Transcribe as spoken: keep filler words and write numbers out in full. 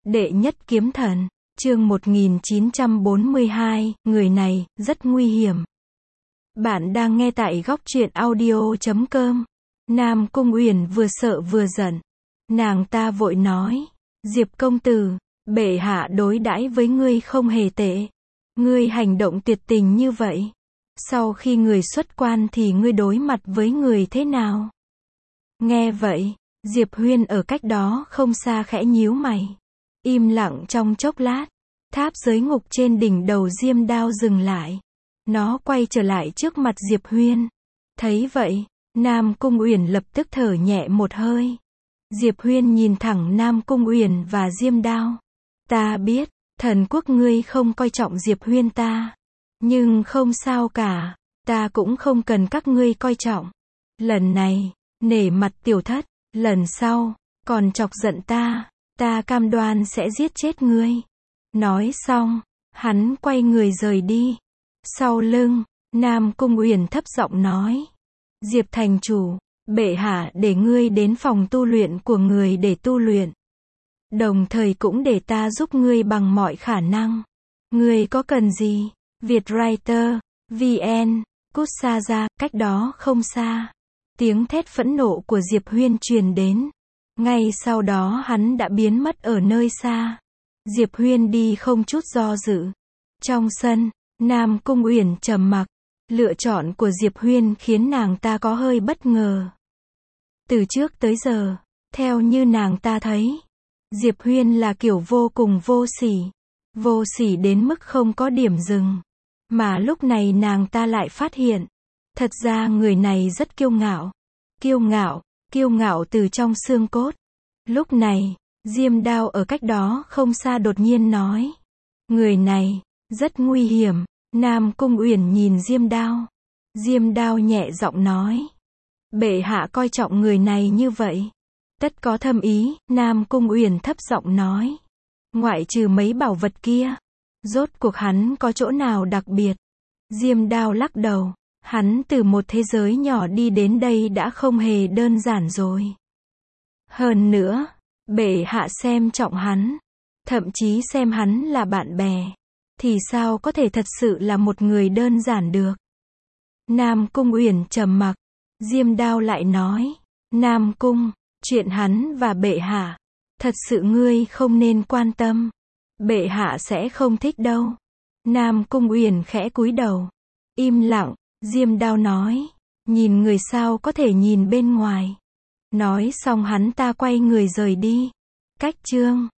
Đệ nhất kiếm thần, chương một nghìn chín trăm bốn mươi hai, người này, rất nguy hiểm. Bạn đang nghe tại góc truyện audio chấm com. Nam Cung Uyển vừa sợ vừa giận. Nàng ta vội nói, Diệp công tử, bệ hạ đối đãi với ngươi không hề tệ. Ngươi hành động tuyệt tình như vậy. Sau khi người xuất quan thì ngươi đối mặt với người thế nào? Nghe vậy, Diệp Huyên ở cách đó không xa khẽ nhíu mày. Im lặng trong chốc lát, tháp giới ngục trên đỉnh đầu diêm đao dừng lại. Nó quay trở lại trước mặt Diệp Huyên. Thấy vậy, Nam Cung Uyển lập tức thở nhẹ một hơi. Diệp Huyên nhìn thẳng Nam Cung Uyển và diêm đao. Ta biết, thần quốc ngươi không coi trọng Diệp Huyên ta. Nhưng không sao cả, ta cũng không cần các ngươi coi trọng. Lần này, nể mặt tiểu thất, lần sau, còn chọc giận ta, ta cam đoan sẽ giết chết ngươi. Nói xong, hắn quay người rời đi. Sau lưng, Nam Cung Uyển thấp giọng nói, Diệp thành chủ, bệ hạ để ngươi đến phòng tu luyện của người để tu luyện. Đồng thời cũng để ta giúp ngươi bằng mọi khả năng. Ngươi có cần gì? Vietwriter, vê en, Kutsara, cách đó không xa. Tiếng thét phẫn nộ của Diệp Huyên truyền đến. Ngay sau đó hắn đã biến mất ở nơi xa. Diệp Huyên đi không chút do dự. Trong sân, Nam Cung Uyển trầm mặc. Lựa chọn của Diệp Huyên khiến nàng ta có hơi bất ngờ. Từ trước tới giờ, theo như nàng ta thấy, Diệp Huyên là kiểu vô cùng vô sỉ. Vô sỉ đến mức không có điểm dừng. Mà lúc này nàng ta lại phát hiện, thật ra người này rất kiêu ngạo. Kiêu ngạo, kiêu ngạo từ trong xương cốt. Lúc này, diêm đao ở cách đó không xa đột nhiên nói, người này, rất nguy hiểm. Nam Cung Uyển nhìn diêm đao. Diêm đao nhẹ giọng nói, bệ hạ coi trọng người này như vậy. Tất có thâm ý, Nam Cung Uyển thấp giọng nói. Ngoại trừ mấy bảo vật kia, rốt cuộc hắn có chỗ nào đặc biệt? Diêm đao lắc đầu. Hắn từ một thế giới nhỏ đi đến đây đã không hề đơn giản rồi. Hơn nữa, bệ hạ xem trọng hắn, thậm chí xem hắn là bạn bè, thì sao có thể thật sự là một người đơn giản được? Nam Cung Uyển trầm mặc. Diêm đao lại nói, Nam Cung, chuyện hắn và bệ hạ, thật sự ngươi không nên quan tâm. Bệ hạ sẽ không thích đâu. Nam Cung Uyển khẽ cúi đầu. Im lặng. Diêm đao nói, nhìn người sao có thể nhìn bên ngoài. Nói xong hắn ta quay người rời đi. Cách chương